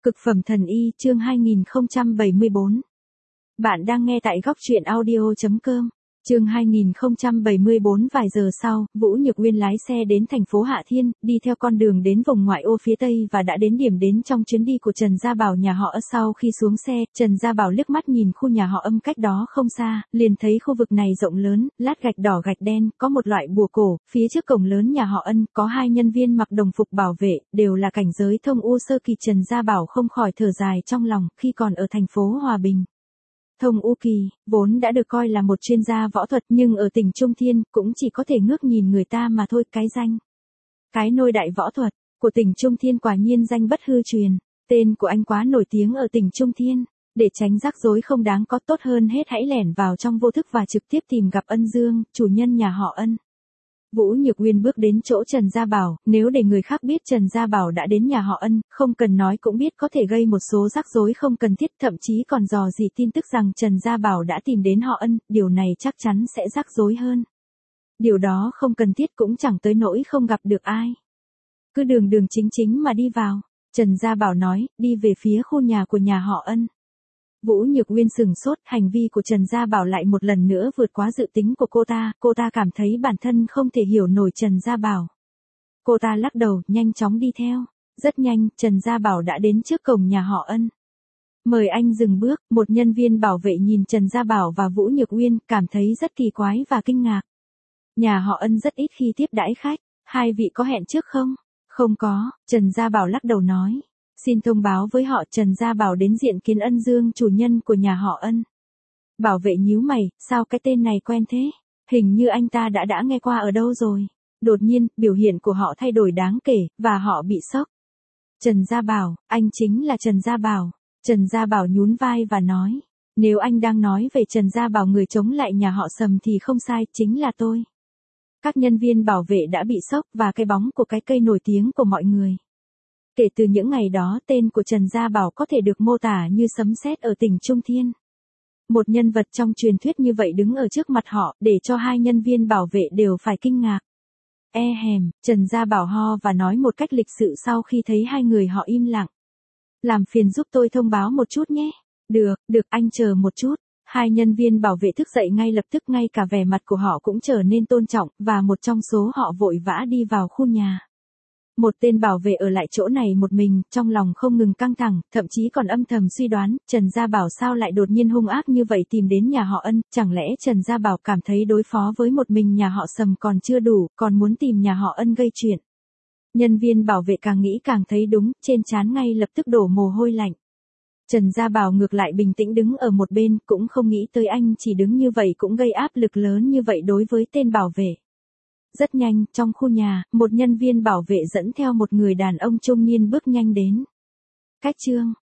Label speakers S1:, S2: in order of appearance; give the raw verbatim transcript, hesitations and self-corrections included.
S1: Cực phẩm thần y chương hai nghìn không trăm bảy mươi bốn. Bạn đang nghe tại góc truyện audio chấm com. Chương hai nghìn không trăm bảy mươi bốn. Vài giờ sau, Vũ Nhược Uyên lái xe đến thành phố Hạ Thiên, đi theo con đường đến vùng ngoại ô phía tây và đã đến điểm đến trong chuyến đi của Trần Gia Bảo nhà họ. Sau khi xuống xe, Trần Gia Bảo liếc mắt nhìn khu nhà họ Âm cách đó không xa, liền thấy khu vực này rộng lớn, lát gạch đỏ gạch đen, có một loại bùa cổ, phía trước cổng lớn nhà họ Ân, có hai nhân viên mặc đồng phục bảo vệ, đều là cảnh giới thông u sơ kỳ. Trần Gia Bảo không khỏi thở dài trong lòng, khi còn ở thành phố Hòa Bình. Thông U kỳ, vốn đã được coi là một chuyên gia võ thuật nhưng ở tỉnh Trung Thiên cũng chỉ có thể ngước nhìn người ta mà thôi. Cái danh, cái nôi đại võ thuật của tỉnh Trung Thiên quả nhiên danh bất hư truyền, tên của anh quá nổi tiếng ở tỉnh Trung Thiên. Để tránh rắc rối không đáng có, tốt hơn hết hãy lẻn vào trong vô thức và trực tiếp tìm gặp Ân Dương, chủ nhân nhà họ Ân. Vũ Nhược Uyên bước đến chỗ Trần Gia Bảo, nếu để người khác biết Trần Gia Bảo đã đến nhà họ Ân, không cần nói cũng biết có thể gây một số rắc rối không cần thiết, thậm chí còn dò dỉ tin tức rằng Trần Gia Bảo đã tìm đến họ Ân, điều này chắc chắn sẽ rắc rối hơn. Điều đó không cần thiết cũng chẳng tới nỗi không gặp được ai. Cứ đường đường chính chính mà đi vào, Trần Gia Bảo nói, đi về phía khu nhà của nhà họ Ân. Vũ Nhược Uyên sừng sốt, hành vi của Trần Gia Bảo lại một lần nữa vượt quá dự tính của cô ta, cô ta cảm thấy bản thân không thể hiểu nổi Trần Gia Bảo. Cô ta lắc đầu, nhanh chóng đi theo. Rất nhanh, Trần Gia Bảo đã đến trước cổng nhà họ Ân. Mời anh dừng bước, một nhân viên bảo vệ nhìn Trần Gia Bảo và Vũ Nhược Uyên, cảm thấy rất kỳ quái và kinh ngạc. Nhà họ Ân rất ít khi tiếp đãi khách, hai vị có hẹn trước không? Không có, Trần Gia Bảo lắc đầu nói. Xin thông báo với họ Trần Gia Bảo đến diện kiến Ân Dương, chủ nhân của nhà họ Ân. Bảo vệ nhíu mày, sao cái tên này quen thế? Hình như anh ta đã đã nghe qua ở đâu rồi. Đột nhiên, biểu hiện của họ thay đổi đáng kể, và họ bị sốc. Trần Gia Bảo, anh chính là Trần Gia Bảo. Trần Gia Bảo nhún vai và nói. Nếu anh đang nói về Trần Gia Bảo người chống lại nhà họ Sầm thì không sai, chính là tôi. Các nhân viên bảo vệ đã bị sốc và cái bóng của cái cây nổi tiếng của mọi người. Kể từ những ngày đó, tên của Trần Gia Bảo có thể được mô tả như sấm sét ở tỉnh Trung Thiên. Một nhân vật trong truyền thuyết như vậy đứng ở trước mặt họ, để cho hai nhân viên bảo vệ đều phải kinh ngạc. E hèm, Trần Gia Bảo ho và nói một cách lịch sự sau khi thấy hai người họ im lặng. Làm phiền giúp tôi thông báo một chút nhé. Được, được, anh chờ một chút. Hai nhân viên bảo vệ thức dậy ngay lập tức, ngay cả vẻ mặt của họ cũng trở nên tôn trọng, và một trong số họ vội vã đi vào khu nhà. Một tên bảo vệ ở lại chỗ này một mình, trong lòng không ngừng căng thẳng, thậm chí còn âm thầm suy đoán, Trần Gia Bảo sao lại đột nhiên hung ác như vậy tìm đến nhà họ Ân, chẳng lẽ Trần Gia Bảo cảm thấy đối phó với một mình nhà họ Sầm còn chưa đủ, còn muốn tìm nhà họ Ân gây chuyện. Nhân viên bảo vệ càng nghĩ càng thấy đúng, trên trán ngay lập tức đổ mồ hôi lạnh. Trần Gia Bảo ngược lại bình tĩnh đứng ở một bên, cũng không nghĩ tới anh chỉ đứng như vậy cũng gây áp lực lớn như vậy đối với tên bảo vệ. Rất nhanh, trong khu nhà, một nhân viên bảo vệ dẫn theo một người đàn ông trung niên bước nhanh đến. Cách chương,